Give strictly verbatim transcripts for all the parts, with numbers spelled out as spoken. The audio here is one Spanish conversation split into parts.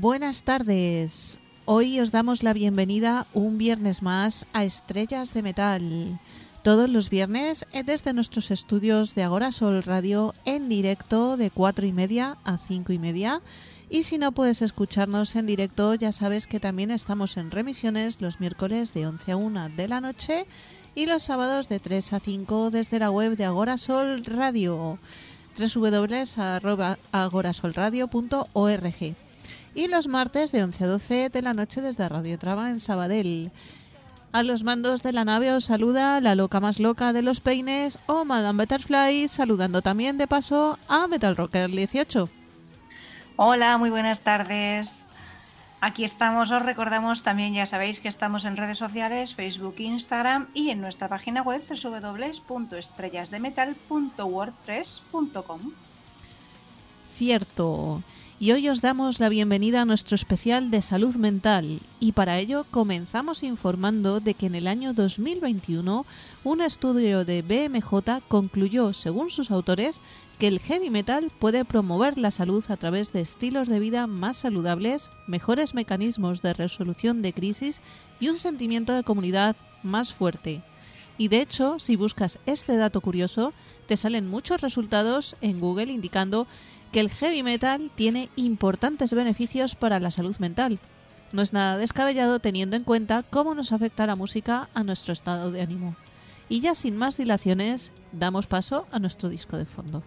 Buenas tardes. Hoy os damos la bienvenida un viernes más a Estrellas de Metal. Todos los viernes desde nuestros estudios de Agorasol Radio en directo de cuatro y media a cinco y media. Y si no puedes escucharnos en directo, ya sabes que también estamos en remisiones los miércoles de once a una de la noche y los sábados de tres a cinco desde la web de Agorasol Radio, doble u doble u doble u punto agorasolradio punto org. Y los martes de once a doce de la noche desde Radio Trama en Sabadell. A los mandos de la nave os saluda la loca más loca de los peines o Madame Butterfly, saludando también de paso a Metal Rocker dieciocho. Hola, muy buenas tardes. Aquí estamos, os recordamos también, ya sabéis que estamos en redes sociales, Facebook, Instagram y en nuestra página web doble u doble u doble u punto estrellas de metal punto wordpress punto com. Cierto. Y hoy os damos la bienvenida a nuestro especial de salud mental y para ello comenzamos informando de que en el año dos mil veintiuno un estudio de B M J concluyó, según sus autores, que el heavy metal puede promover la salud a través de estilos de vida más saludables, mejores mecanismos de resolución de crisis y un sentimiento de comunidad más fuerte. Y de hecho, si buscas este dato curioso, te salen muchos resultados en Google indicando que el heavy metal tiene importantes beneficios para la salud mental. No es nada descabellado teniendo en cuenta cómo nos afecta la música a nuestro estado de ánimo. Y ya sin más dilaciones, damos paso a nuestro disco de fondo.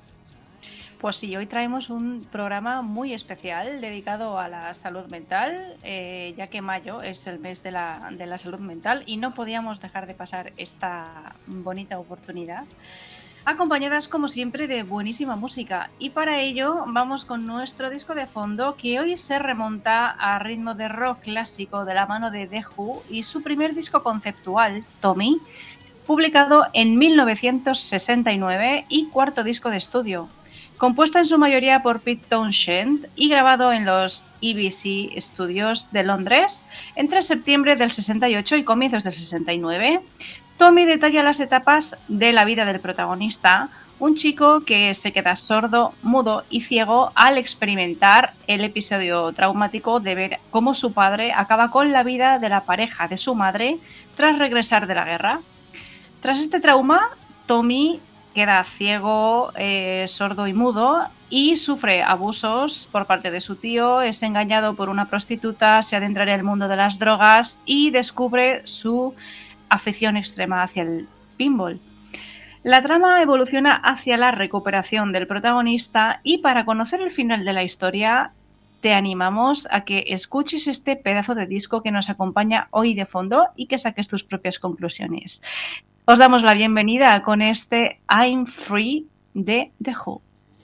Pues sí, hoy traemos un programa muy especial dedicado a la salud mental, eh, ya que mayo es el mes de la, de la salud mental y no podíamos dejar de pasar esta bonita oportunidad, acompañadas como siempre de buenísima música. Y para ello vamos con nuestro disco de fondo, que hoy se remonta a ritmo de rock clásico de la mano de The Who y su primer disco conceptual, Tommy, publicado en mil novecientos sesenta y nueve y cuarto disco de estudio, compuesta en su mayoría por Pete Townshend y grabado en los E B C Studios de Londres entre septiembre del sesenta y ocho y comienzos del sesenta y nueve. Tommy detalla las etapas de la vida del protagonista, un chico que se queda sordo, mudo y ciego al experimentar el episodio traumático de ver cómo su padre acaba con la vida de la pareja de su madre tras regresar de la guerra. Tras este trauma, Tommy queda ciego, eh, sordo y mudo y sufre abusos por parte de su tío, es engañado por una prostituta, se adentra en el mundo de las drogas y descubre su afición extrema hacia el pinball. La trama evoluciona hacia la recuperación del protagonista y para conocer el final de la historia te animamos a que escuches este pedazo de disco que nos acompaña hoy de fondo y que saques tus propias conclusiones. Os damos la bienvenida con este I'm Free de The Who.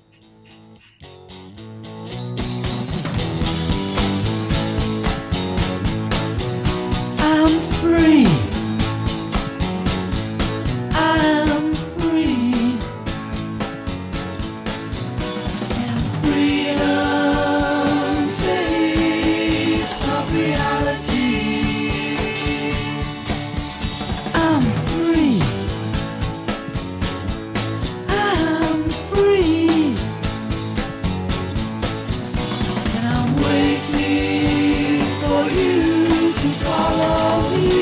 I'm free. I'm free, and freedom taste of reality. I'm free, I'm free, and I'm waiting for you to follow me.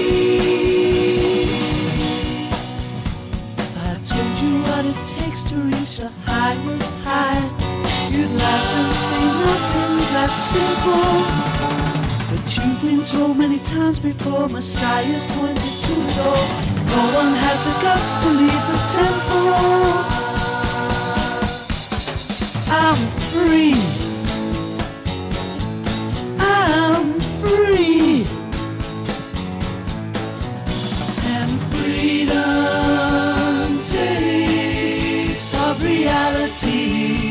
What it takes to reach the highest high, you'd laugh and say nothing's that simple. But you've been told many times before, Messiah's pointed to the door. No one had the guts to leave the temple. I'm free, I'm free, and freedom taste of reality.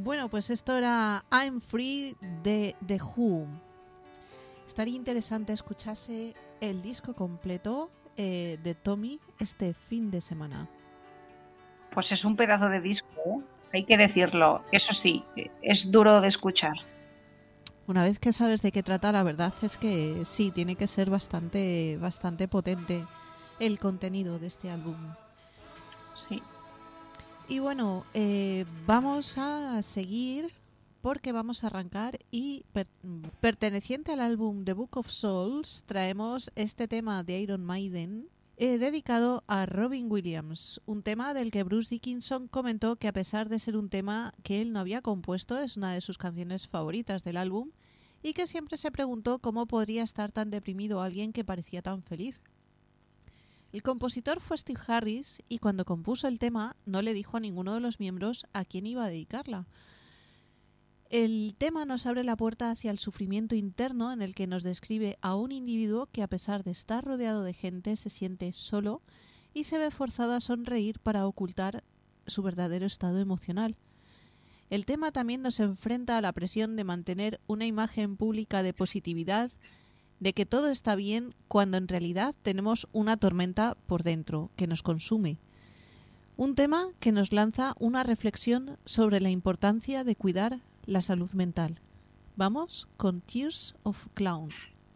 Bueno, pues esto era I'm Free de The Who. Estaría interesante escucharse el disco completo eh, de Tommy este fin de semana. Pues es un pedazo de disco, ¿eh? Hay que decirlo. Eso sí, es duro de escuchar. Una vez que sabes de qué trata, la verdad es que sí, tiene que ser bastante, bastante potente el contenido de este álbum. Sí. Y bueno, eh, vamos a seguir porque vamos a arrancar y per- perteneciente al álbum The Book of Souls traemos este tema de Iron Maiden eh, dedicado a Robin Williams, un tema del que Bruce Dickinson comentó que a pesar de ser un tema que él no había compuesto, es una de sus canciones favoritas del álbum y que siempre se preguntó cómo podría estar tan deprimido alguien que parecía tan feliz. El compositor fue Steve Harris y cuando compuso el tema no le dijo a ninguno de los miembros a quién iba a dedicarla. El tema nos abre la puerta hacia el sufrimiento interno en el que nos describe a un individuo que a pesar de estar rodeado de gente se siente solo y se ve forzado a sonreír para ocultar su verdadero estado emocional. El tema también nos enfrenta a la presión de mantener una imagen pública de positividad, de que todo está bien cuando en realidad tenemos una tormenta por dentro que nos consume. Un tema que nos lanza una reflexión sobre la importancia de cuidar la salud mental. Vamos con Tears of a Clown.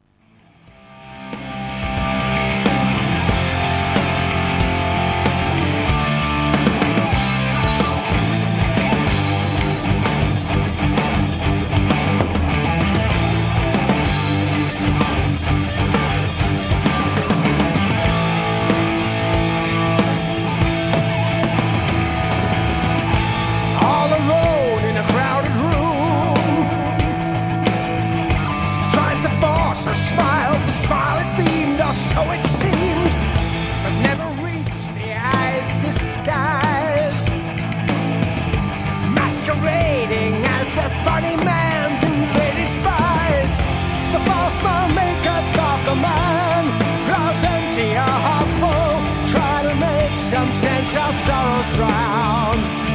So it seemed, but never reached the eye's disguise, masquerading as the funny man who they despise. The false one maketh of the man, grows empty or half full, try to make some sense of sorrow's drown.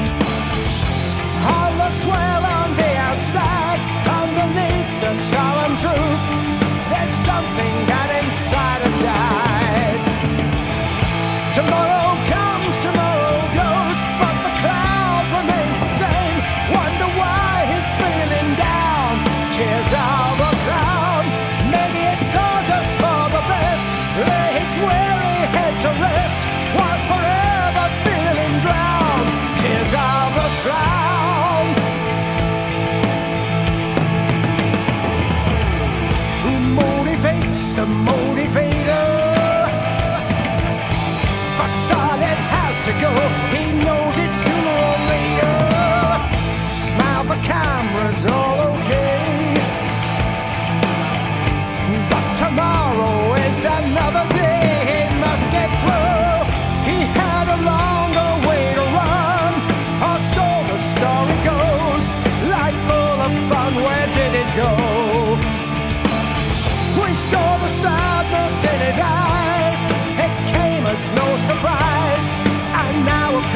All looks well on the outside, underneath the solemn truth, there's something that inside us died. Tomorrow comes, tomorrow goes, but the cloud remains the same. Wonder why he's feeling down. Tears of a clown. Maybe it's all just for the best. Lay his weary head to rest. Was forever feeling drowned. Tears of a clown. Who motivates the motivator? For solid has to go. He knows it sooner or later. Smile for cameras, all okay. But tomorrow is another day. He must get through. He had a longer way to run, or so the story goes. Life full of fun, where did it go? We saw the sadness in his eyes. It came as no surprise. And now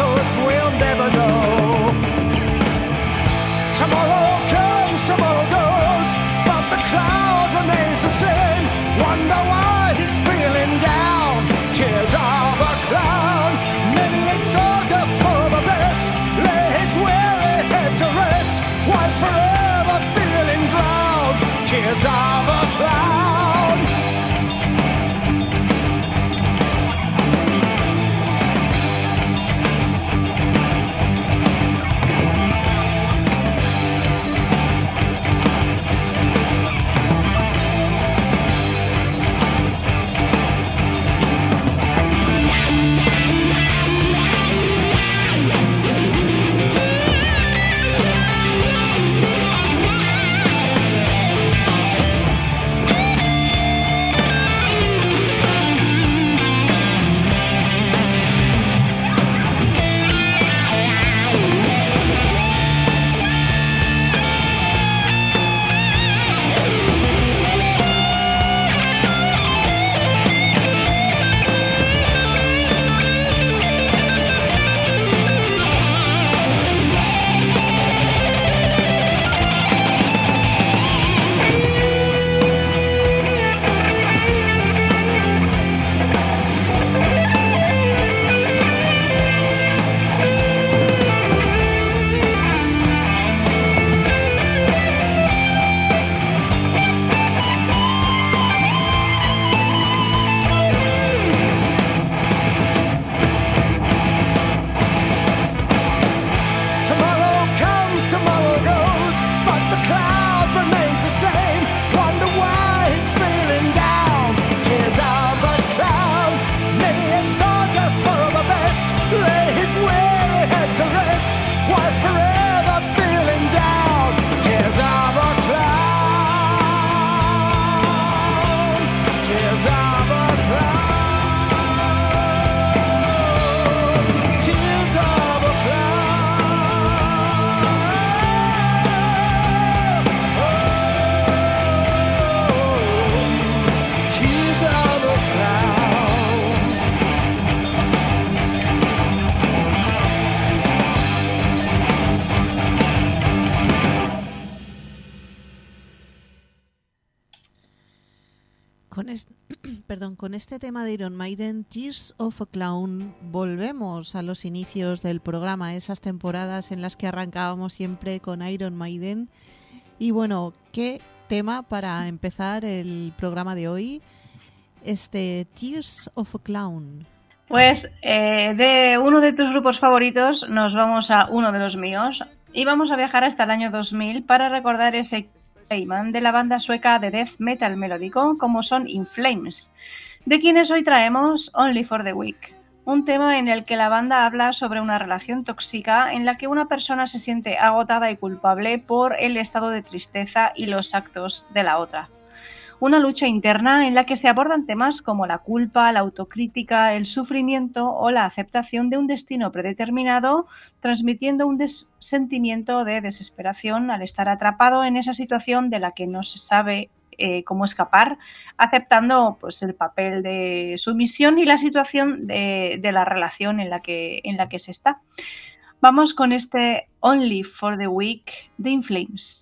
es- perdón, con este tema de Iron Maiden, Tears of a Clown, volvemos a los inicios del programa, esas temporadas en las que arrancábamos siempre con Iron Maiden. Y bueno, qué tema para empezar el programa de hoy, este Tears of a Clown. Pues eh, de uno de tus grupos favoritos nos vamos a uno de los míos y vamos a viajar hasta el año dos mil para recordar ese Clayman de la banda sueca de death metal melódico como son In Flames, de quienes hoy traemos Only for the Weak, un tema en el que la banda habla sobre una relación tóxica en la que una persona se siente agotada y culpable por el estado de tristeza y los actos de la otra. Una lucha interna en la que se abordan temas como la culpa, la autocrítica, el sufrimiento o la aceptación de un destino predeterminado, transmitiendo un des- sentimiento de desesperación al estar atrapado en esa situación de la que no se sabe eh, cómo escapar, aceptando pues, el papel de sumisión y la situación de, de la relación en la que, en la que se está. Vamos con este Only for the Weak de In Flames.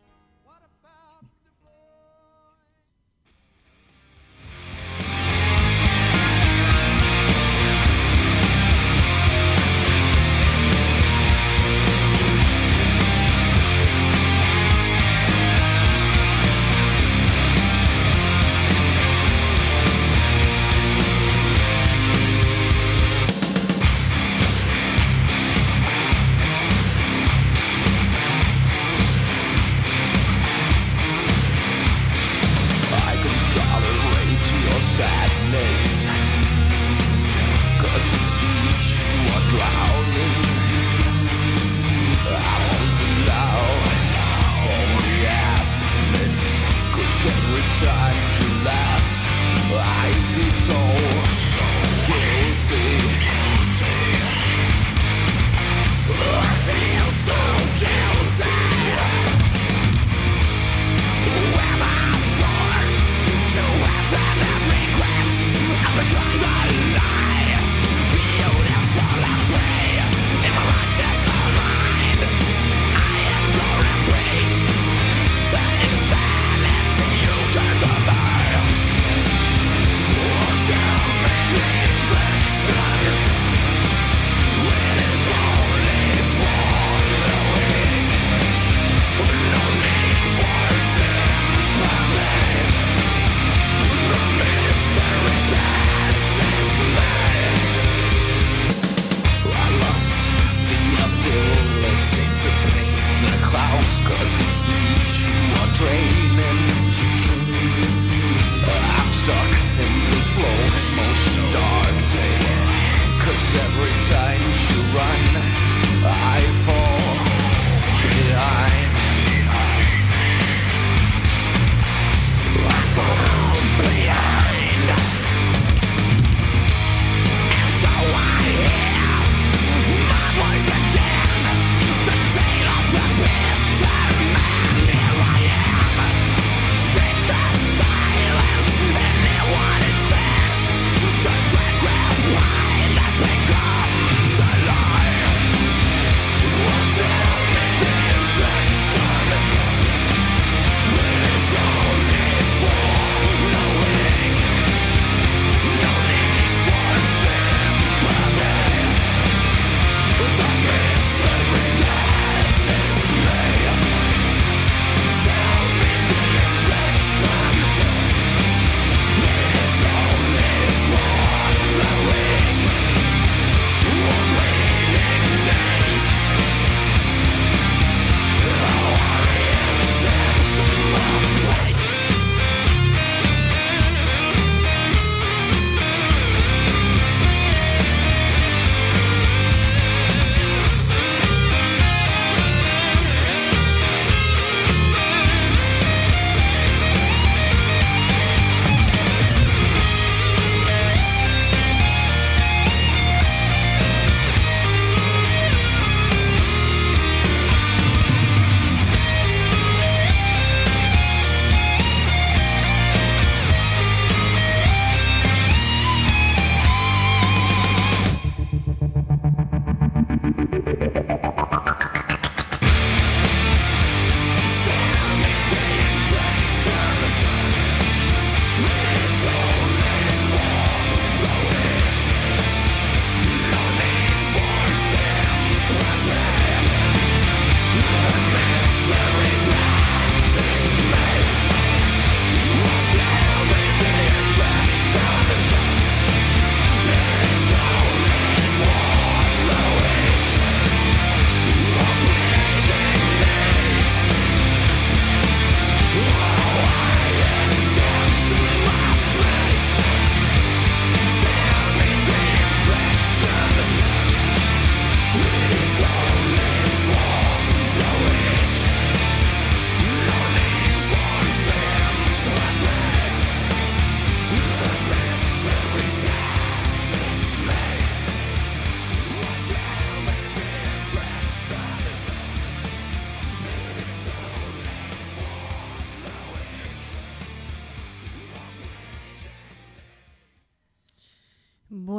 I can tolerate your sadness, 'cause in speech you are drowning. I won't allow all the happiness, 'cause every time you laugh I feel so guilty. I feel so guilty. Am I forced to have an regret? I'm trying to lie, beautiful and free. In my righteous mind, I adore and praise the insanity you can't deny. Oh, tell me the inflection, when it's only for the weak. No need for sympathy. The misery dances me. I lost the ability to paint the clouds, 'cause in speech you are draining. I'm stuck in the slow motion dark day, 'cause every time you run I fall behind. I fall behind. And so I hear my voice again, the tale of the bitter man. Here I am,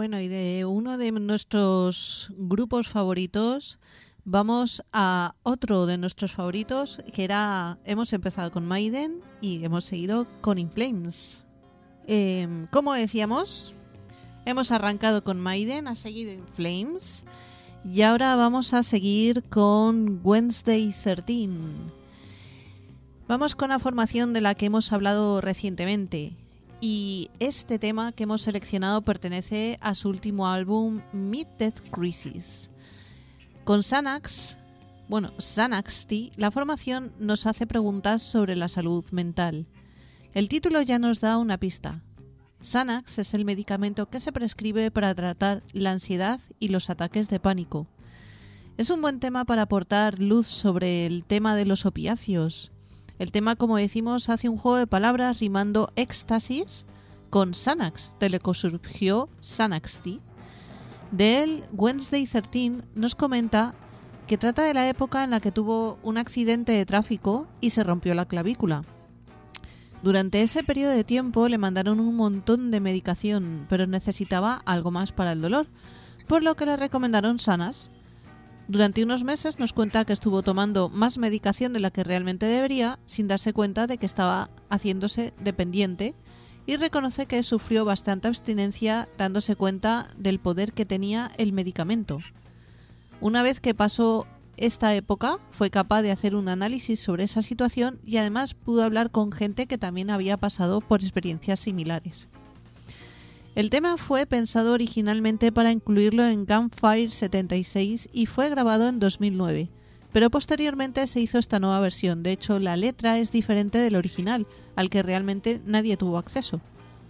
Bueno, y de uno de nuestros grupos favoritos vamos a otro de nuestros favoritos, que era, hemos empezado con Maiden y hemos seguido con In Flames. Eh, como decíamos, hemos arrancado con Maiden, ha seguido In Flames y ahora vamos a seguir con Wednesday trece. Vamos con la formación de la que hemos hablado recientemente. Y este tema que hemos seleccionado pertenece a su último álbum Mid-Death Crisis. Con Xanax, bueno, Xanaxty, la formación nos hace preguntas sobre la salud mental. El título ya nos da una pista. Xanax es el medicamento que se prescribe para tratar la ansiedad y los ataques de pánico. Es un buen tema para aportar luz sobre el tema de los opiáceos. El tema, como decimos, hace un juego de palabras rimando éxtasis con Xanax, de lo que surgió Xanaxty. De él, Wednesday trece nos comenta que trata de la época en la que tuvo un accidente de tráfico y se rompió la clavícula. Durante ese periodo de tiempo le mandaron un montón de medicación, pero necesitaba algo más para el dolor, por lo que le recomendaron Xanax. Durante unos meses nos cuenta que estuvo tomando más medicación de la que realmente debería, sin darse cuenta de que estaba haciéndose dependiente, y reconoce que sufrió bastante abstinencia dándose cuenta del poder que tenía el medicamento. Una vez que pasó esta época, fue capaz de hacer un análisis sobre esa situación y además pudo hablar con gente que también había pasado por experiencias similares. El tema fue pensado originalmente para incluirlo en Gunfire setenta y seis y fue grabado en dos mil nueve, pero posteriormente se hizo esta nueva versión. De hecho, la letra es diferente del original, al que realmente nadie tuvo acceso.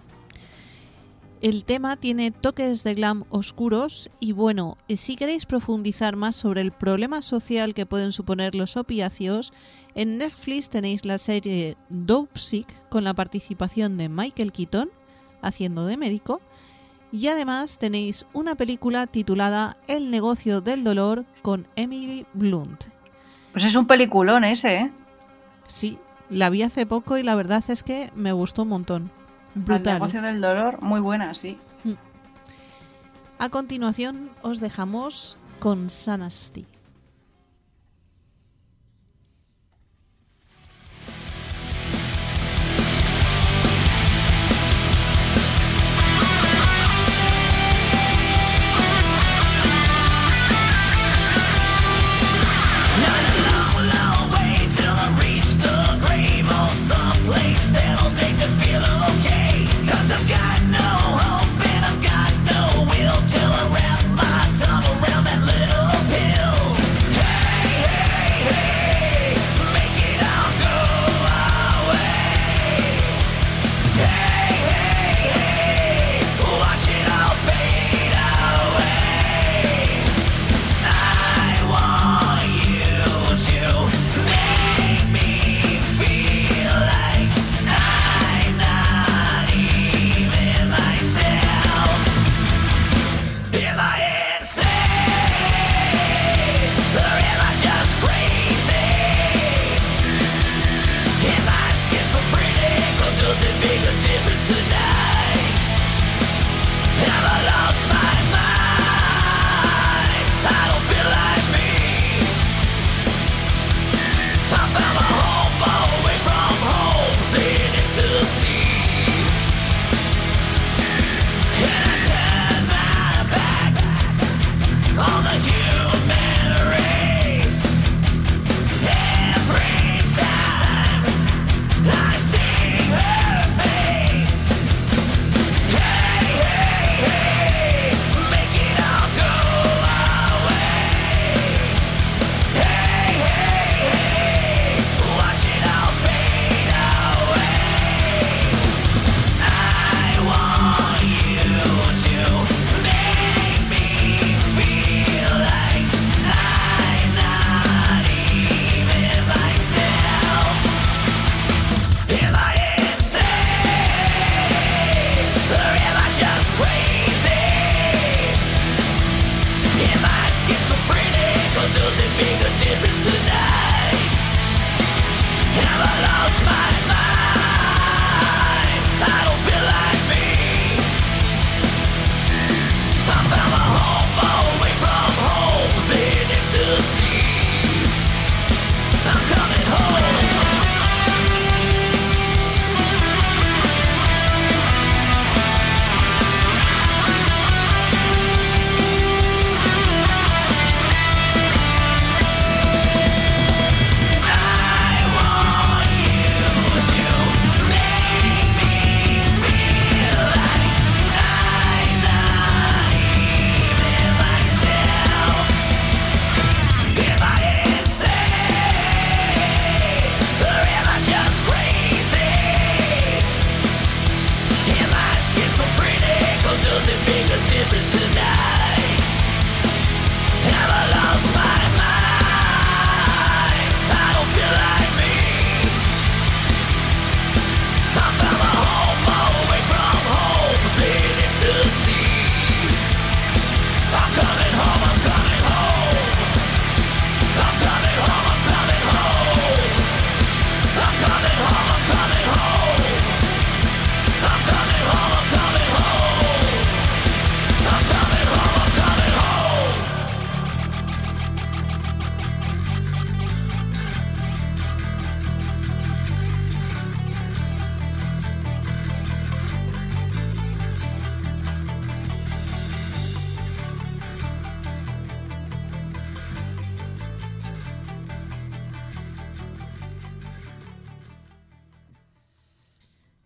El tema tiene toques de glam oscuros y bueno, si queréis profundizar más sobre el problema social que pueden suponer los opiáceos, en Netflix tenéis la serie Dopesick con la participación de Michael Keaton haciendo de médico, y además tenéis una película titulada El negocio del dolor con Emily Blunt. Pues es un peliculón ese, ¿eh? Sí, la vi hace poco y la verdad es que me gustó un montón. Brutal. El negocio del dolor, muy buena, sí. A continuación os dejamos con Xanaxty.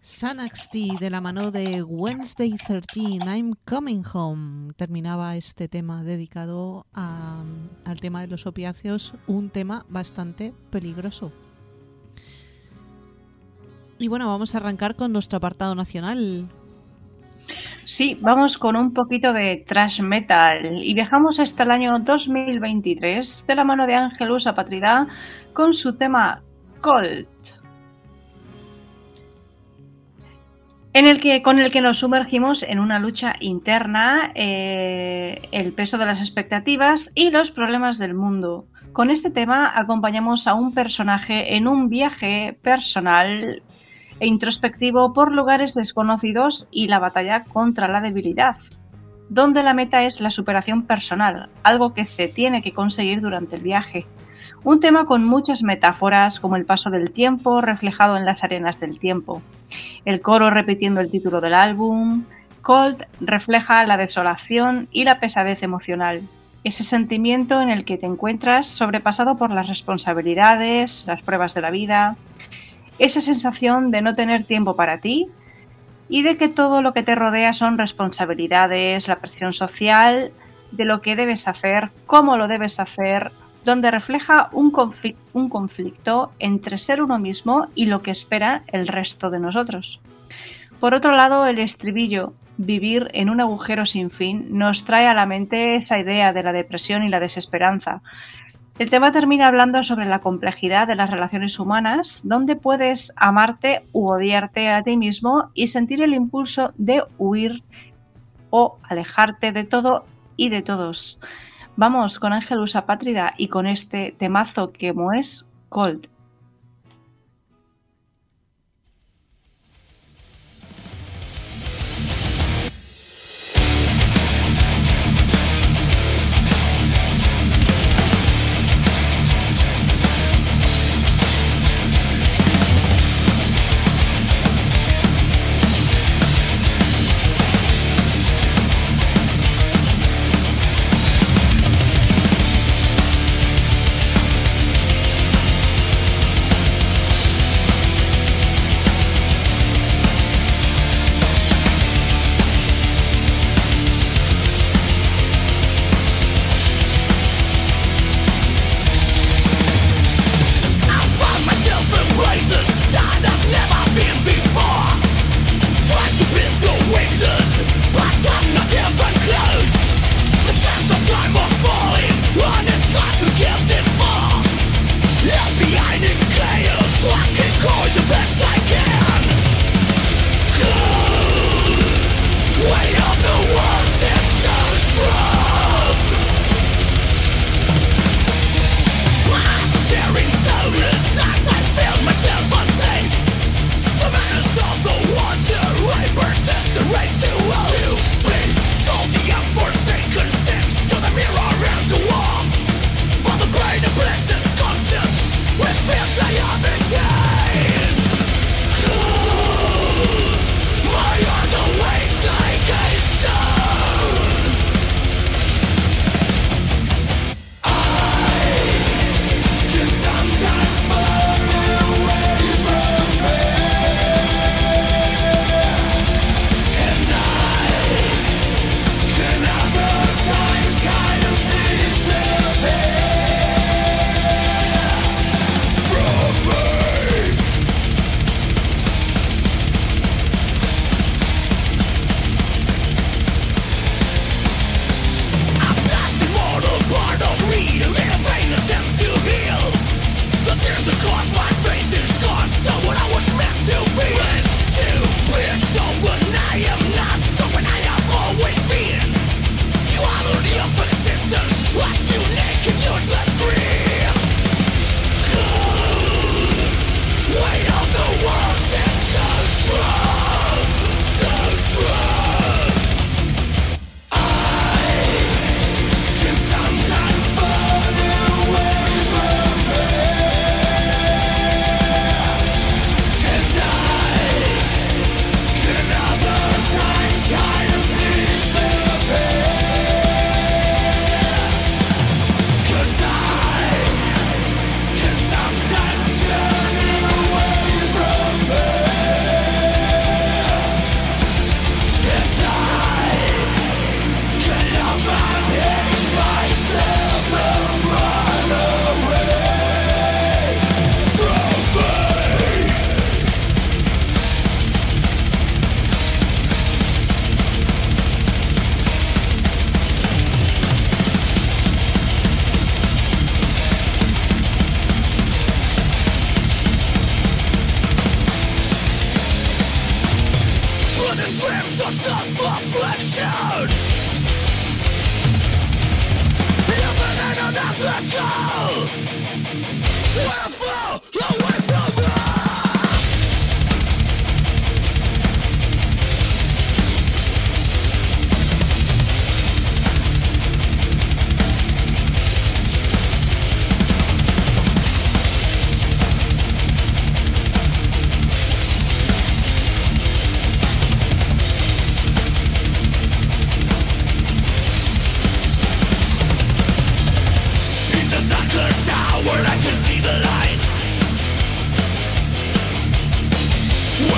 Sanaxti de la mano de Wednesday trece, I'm Coming Home. Terminaba este tema dedicado a, al tema de los opiáceos, un tema bastante peligroso. Y bueno, vamos a arrancar con nuestro apartado nacional. Sí, vamos con un poquito de thrash metal y viajamos hasta el año dos mil veintitrés de la mano de Angelus Apátrida con su tema Cold, en el que, con el que nos sumergimos en una lucha interna, eh, el peso de las expectativas y los problemas del mundo. Con este tema acompañamos a un personaje en un viaje personal e introspectivo por lugares desconocidos y la batalla contra la debilidad, donde la meta es la superación personal, algo que se tiene que conseguir durante el viaje. Un tema con muchas metáforas, como el paso del tiempo reflejado en las arenas del tiempo. El coro repitiendo el título del álbum. Cold refleja la desolación y la pesadez emocional. Ese sentimiento en el que te encuentras sobrepasado por las responsabilidades, las pruebas de la vida. Esa sensación de no tener tiempo para ti y de que todo lo que te rodea son responsabilidades, la presión social, de lo que debes hacer, cómo lo debes hacer, donde refleja un conflicto, un conflicto entre ser uno mismo y lo que espera el resto de nosotros. Por otro lado, el estribillo, vivir en un agujero sin fin, nos trae a la mente esa idea de la depresión y la desesperanza. El tema termina hablando sobre la complejidad de las relaciones humanas, donde puedes amarte u odiarte a ti mismo y sentir el impulso de huir o alejarte de todo y de todos. Vamos con Angelus Apátrida y con este temazo que es Cold. Cold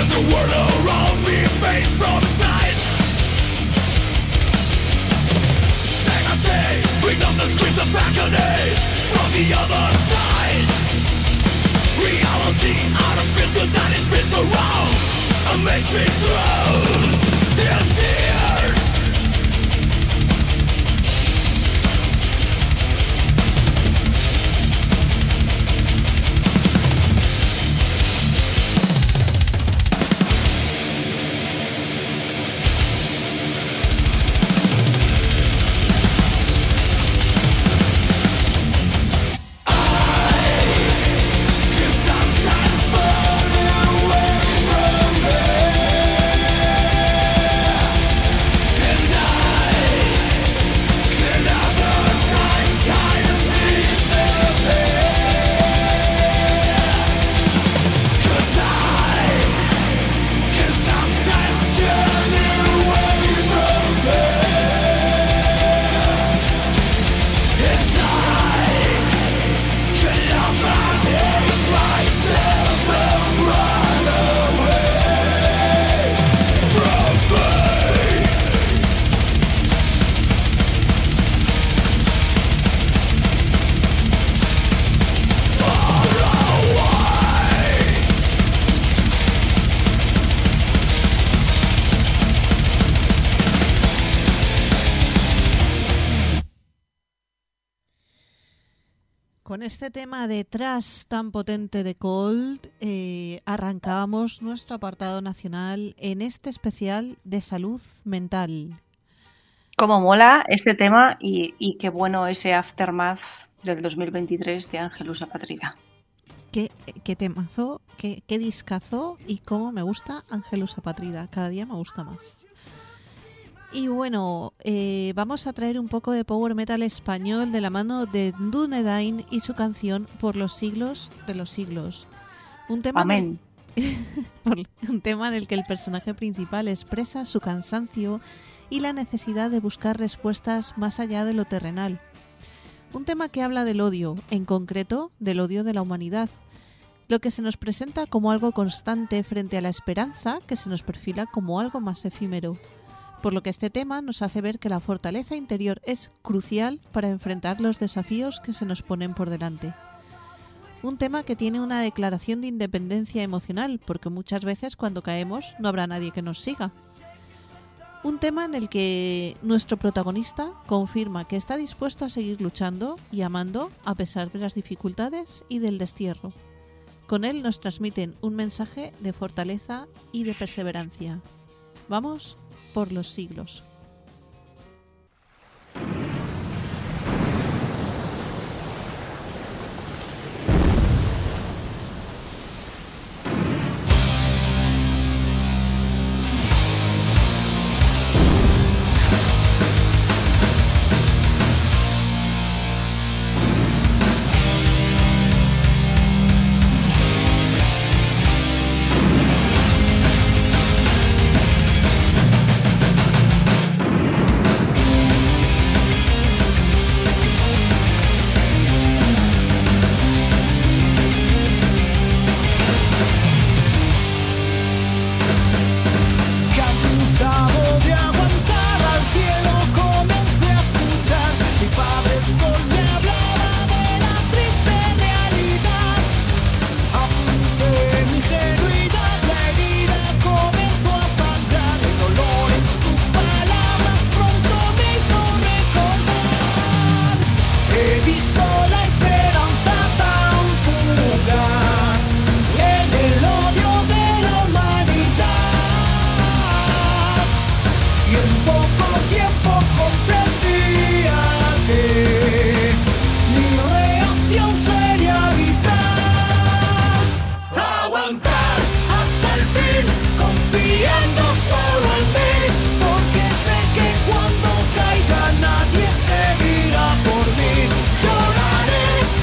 and the world around me fades from sight. Sanity, bring up the screams of agony from the other side. Reality, artificial, that it feels so wrong, and makes me drown in tears. Con este tema de thrash tan potente de Cold, eh, arrancábamos nuestro apartado nacional en este especial de salud mental. Cómo mola este tema y, y qué bueno ese Aftermath del dos mil veintitrés de Angelus Apatrida. Qué, qué temazo, qué, qué discazo y cómo me gusta Angelus Apatrida. Cada día me gusta más. Y bueno, eh, vamos a traer un poco de power metal español de la mano de Dunedain y su canción Por los siglos de los siglos. Un tema, Amén. en el, un tema en el que el personaje principal expresa su cansancio y la necesidad de buscar respuestas más allá de lo terrenal. Un tema que habla del odio, en concreto del odio de la humanidad, lo que se nos presenta como algo constante frente a la esperanza que se nos perfila como algo más efímero. Por lo que este tema nos hace ver que la fortaleza interior es crucial para enfrentar los desafíos que se nos ponen por delante. Un tema que tiene una declaración de independencia emocional, porque muchas veces cuando caemos no habrá nadie que nos siga. Un tema en el que nuestro protagonista confirma que está dispuesto a seguir luchando y amando a pesar de las dificultades y del destierro. Con él nos transmiten un mensaje de fortaleza y de perseverancia. Vamos por los siglos. Lloraré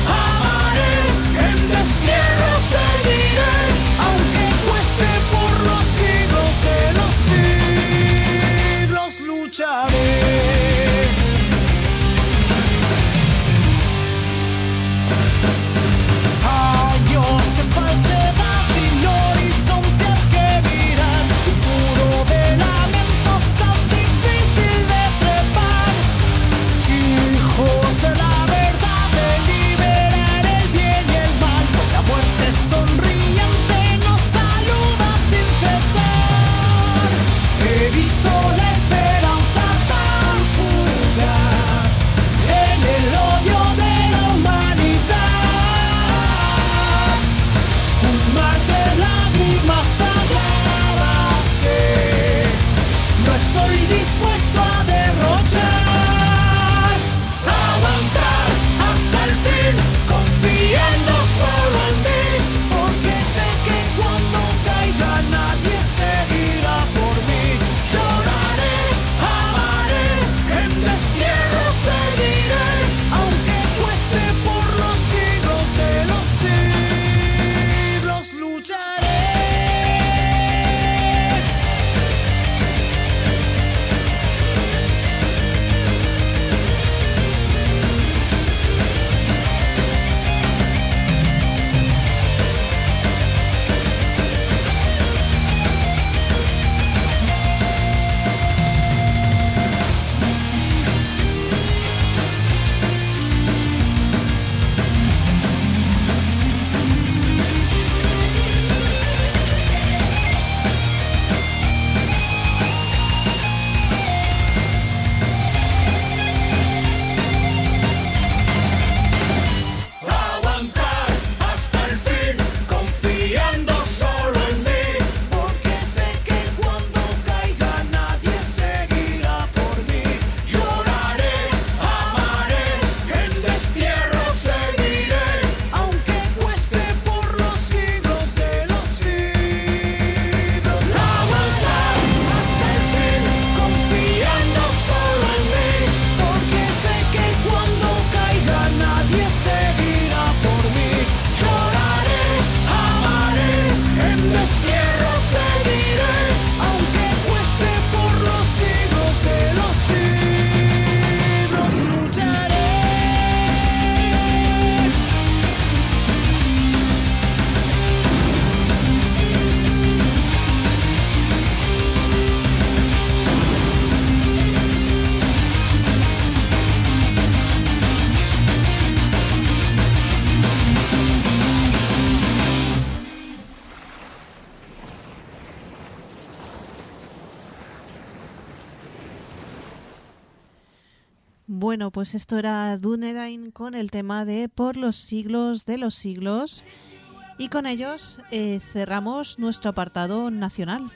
Bueno, pues esto era Dunedain con el tema de Por los siglos de los siglos. Y con ellos eh, cerramos nuestro apartado nacional.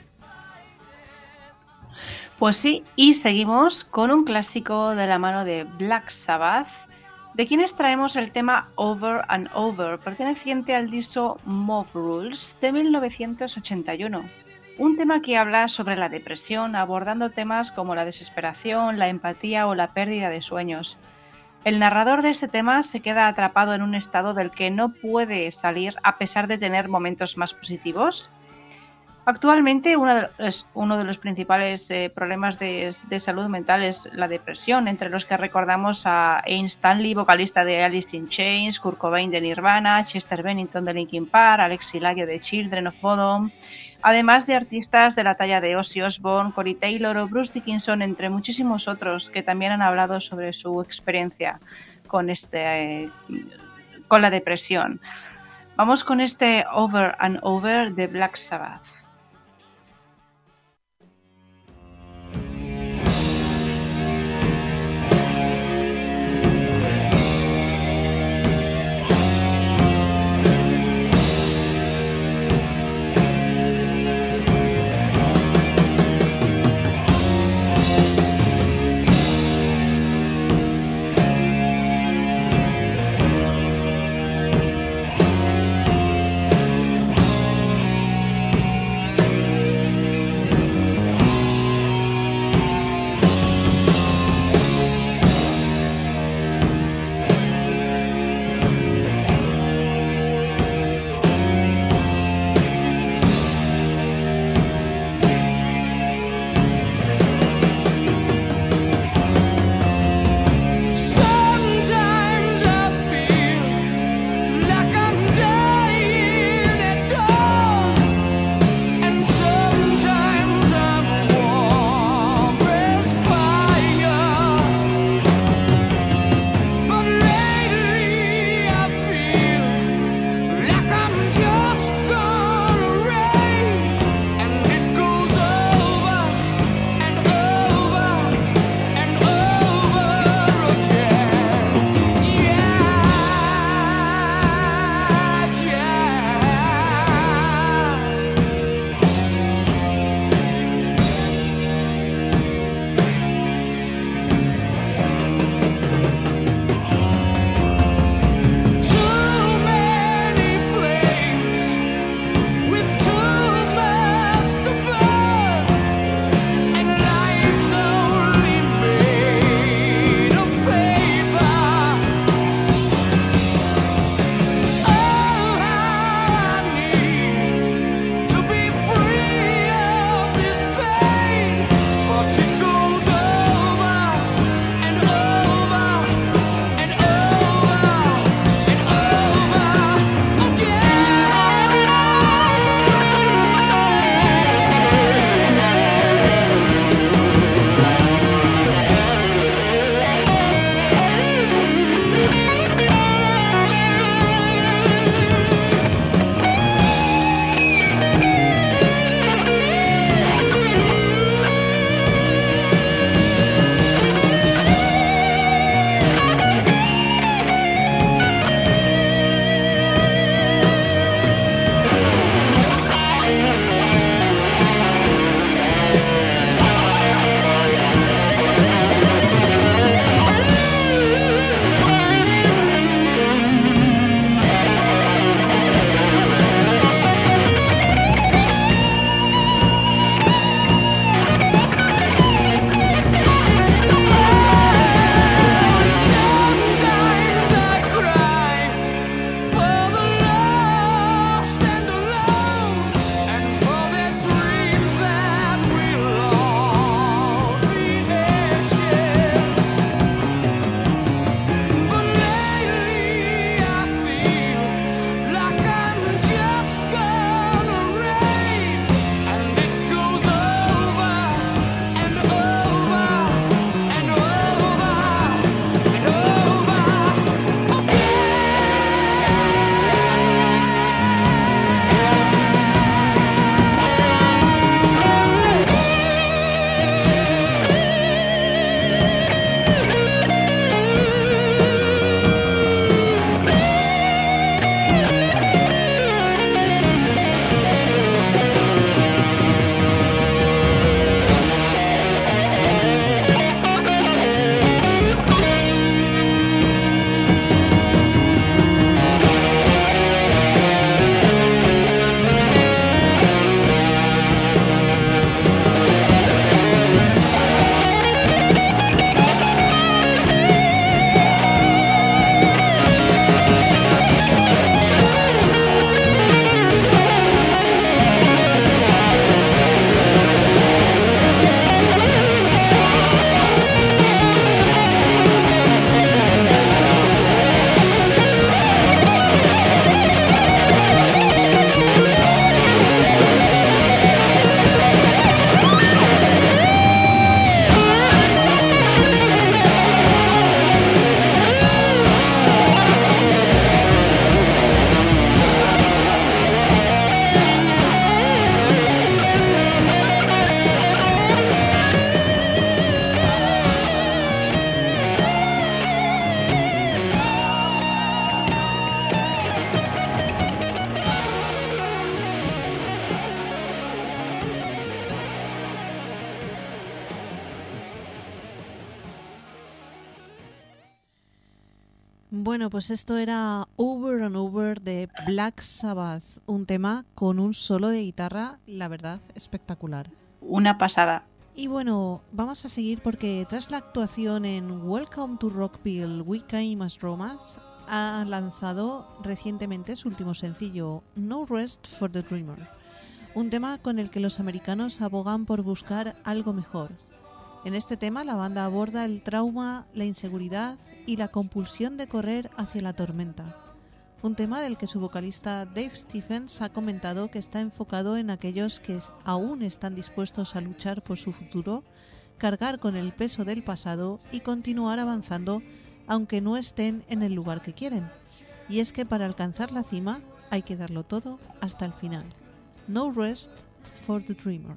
Pues sí, y seguimos con un clásico de la mano de Black Sabbath, de quienes traemos el tema Over and Over, perteneciente al disco Mob Rules de mil novecientos ochenta y uno. Un tema que habla sobre la depresión, abordando temas como la desesperación, la empatía o la pérdida de sueños. El narrador de este tema se queda atrapado en un estado del que no puede salir a pesar de tener momentos más positivos. Actualmente uno de, es uno de los principales eh, problemas de, de salud mental es la depresión, entre los que recordamos a Ian Stanley, vocalista de Alice in Chains, Kurt Cobain de Nirvana, Chester Bennington de Linkin Park, Alex Hilario de Children of Bodom, además de artistas de la talla de Ozzy Osbourne, Corey Taylor o Bruce Dickinson, entre muchísimos otros que también han hablado sobre su experiencia con, este, eh, con la depresión. Vamos con este Over and Over de Black Sabbath. Over Bueno, pues esto era Over and Over de Black Sabbath, un tema con un solo de guitarra, la verdad, espectacular. Una pasada. Y bueno, vamos a seguir porque tras la actuación en Welcome to Rockville, We Came as Romance, ha lanzado recientemente su último sencillo, No Rest for the Dreamer, un tema con el que los americanos abogan por buscar algo mejor. En este tema la banda aborda el trauma, la inseguridad y la compulsión de correr hacia la tormenta. Un tema del que su vocalista Dave Stephens ha comentado que está enfocado en aquellos que aún están dispuestos a luchar por su futuro, cargar con el peso del pasado y continuar avanzando aunque no estén en el lugar que quieren. Y es que para alcanzar la cima hay que darlo todo hasta el final. No rest for the dreamer.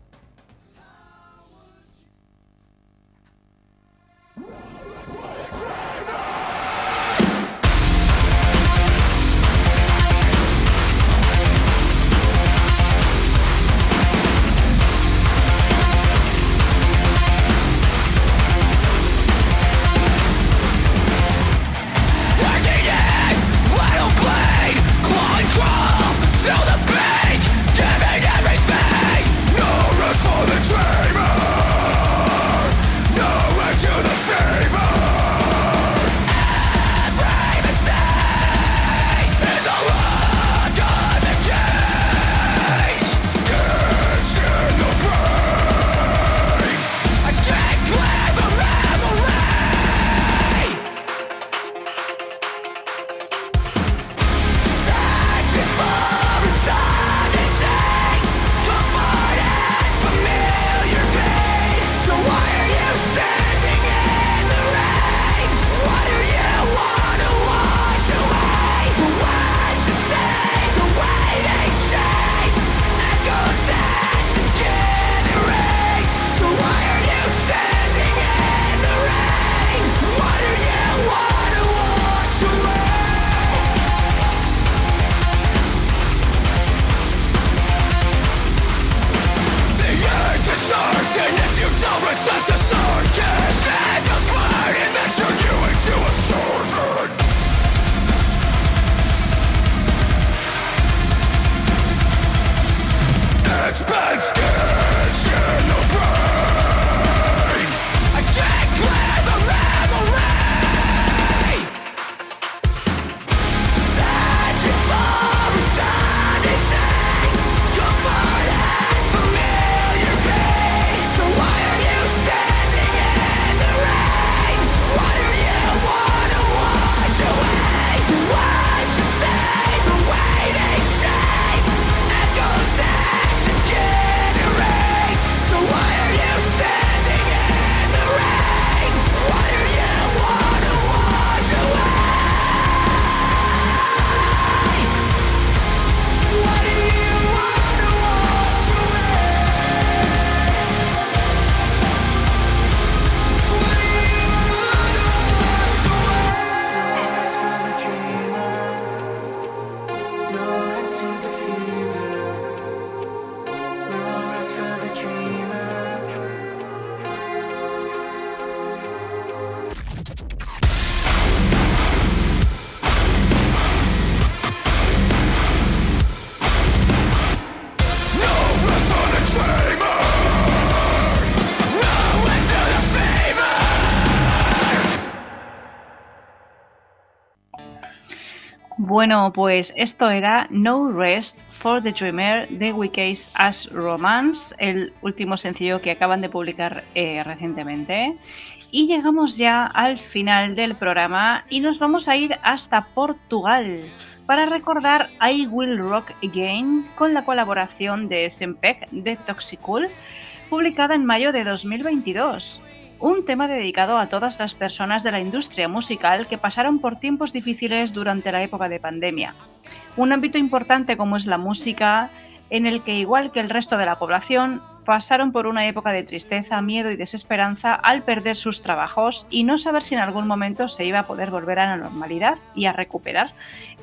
Bueno, pues esto era No Rest for the Dreamer de We Came as Romance, el último sencillo que acaban de publicar eh, recientemente. Y llegamos ya al final del programa y nos vamos a ir hasta Portugal para recordar I Will Rock Again con la colaboración de Sempec de Toxicool, publicada en mayo de dos mil veintidós. Un tema dedicado a todas las personas de la industria musical que pasaron por tiempos difíciles durante la época de pandemia. Un ámbito importante como es la música, en el que igual que el resto de la población, pasaron por una época de tristeza, miedo y desesperanza al perder sus trabajos y no saber si en algún momento se iba a poder volver a la normalidad y a recuperar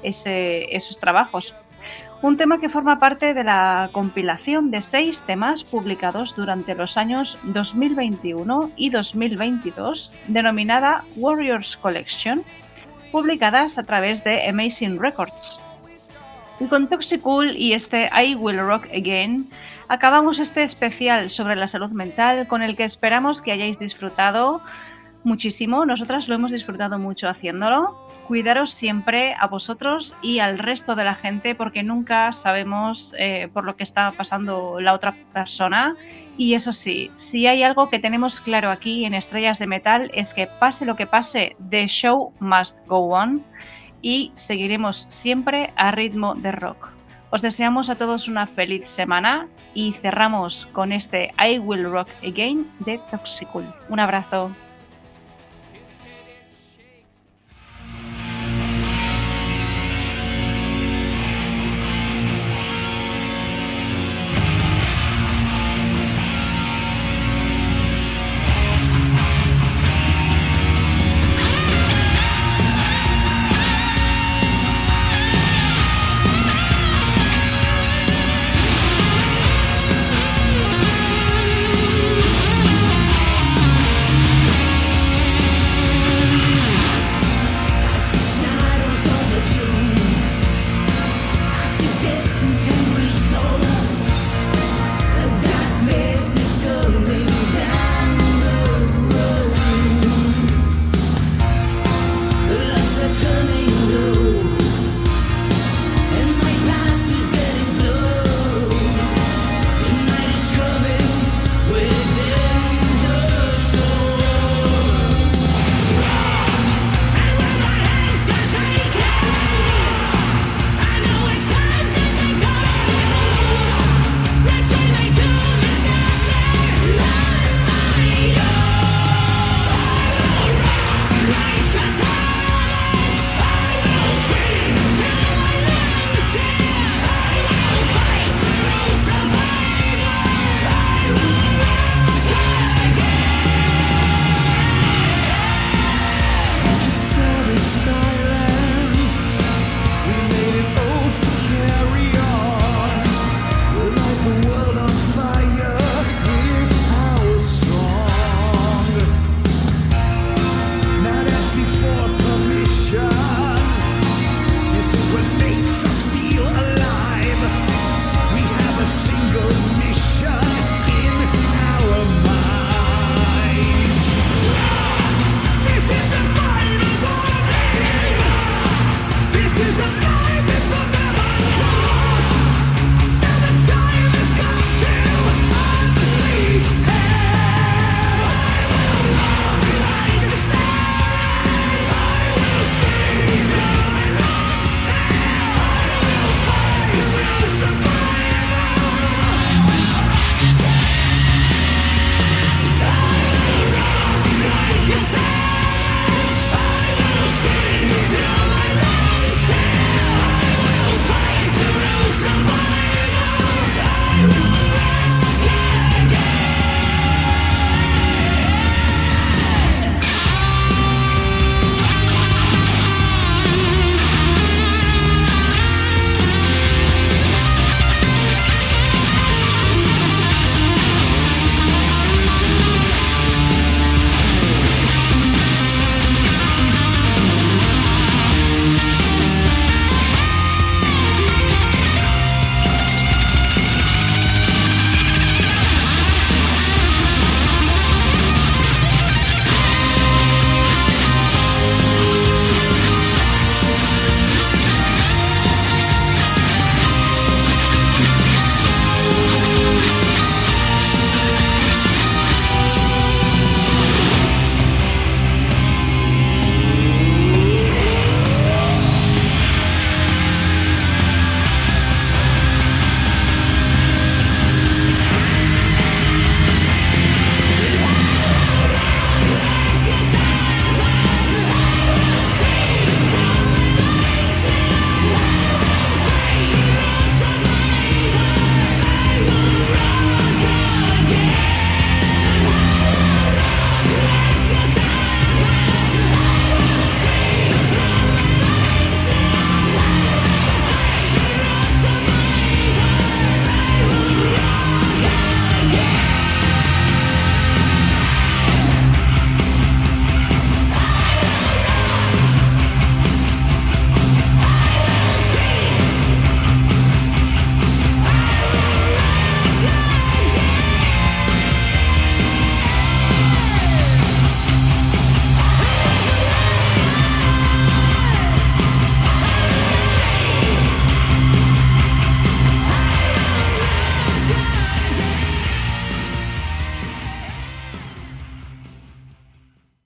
ese, esos trabajos. Un tema que forma parte de la compilación de seis temas publicados durante los años dos mil veintiuno y dos mil veintidós, denominada Warriors Collection, publicadas a través de Amazing Records. Y con Toxicool y este I Will Rock Again acabamos este especial sobre la salud mental, con el que esperamos que hayáis disfrutado muchísimo. Nosotras lo hemos disfrutado mucho haciéndolo. Cuidaros siempre a vosotros y al resto de la gente, porque nunca sabemos eh, por lo que está pasando la otra persona. Y eso sí, si hay algo que tenemos claro aquí en Estrellas de Metal, es que pase lo que pase, the show must go on, y seguiremos siempre a ritmo de rock. Os deseamos a todos una feliz semana y cerramos con este I Will Rock Again de Toxicool. Un abrazo.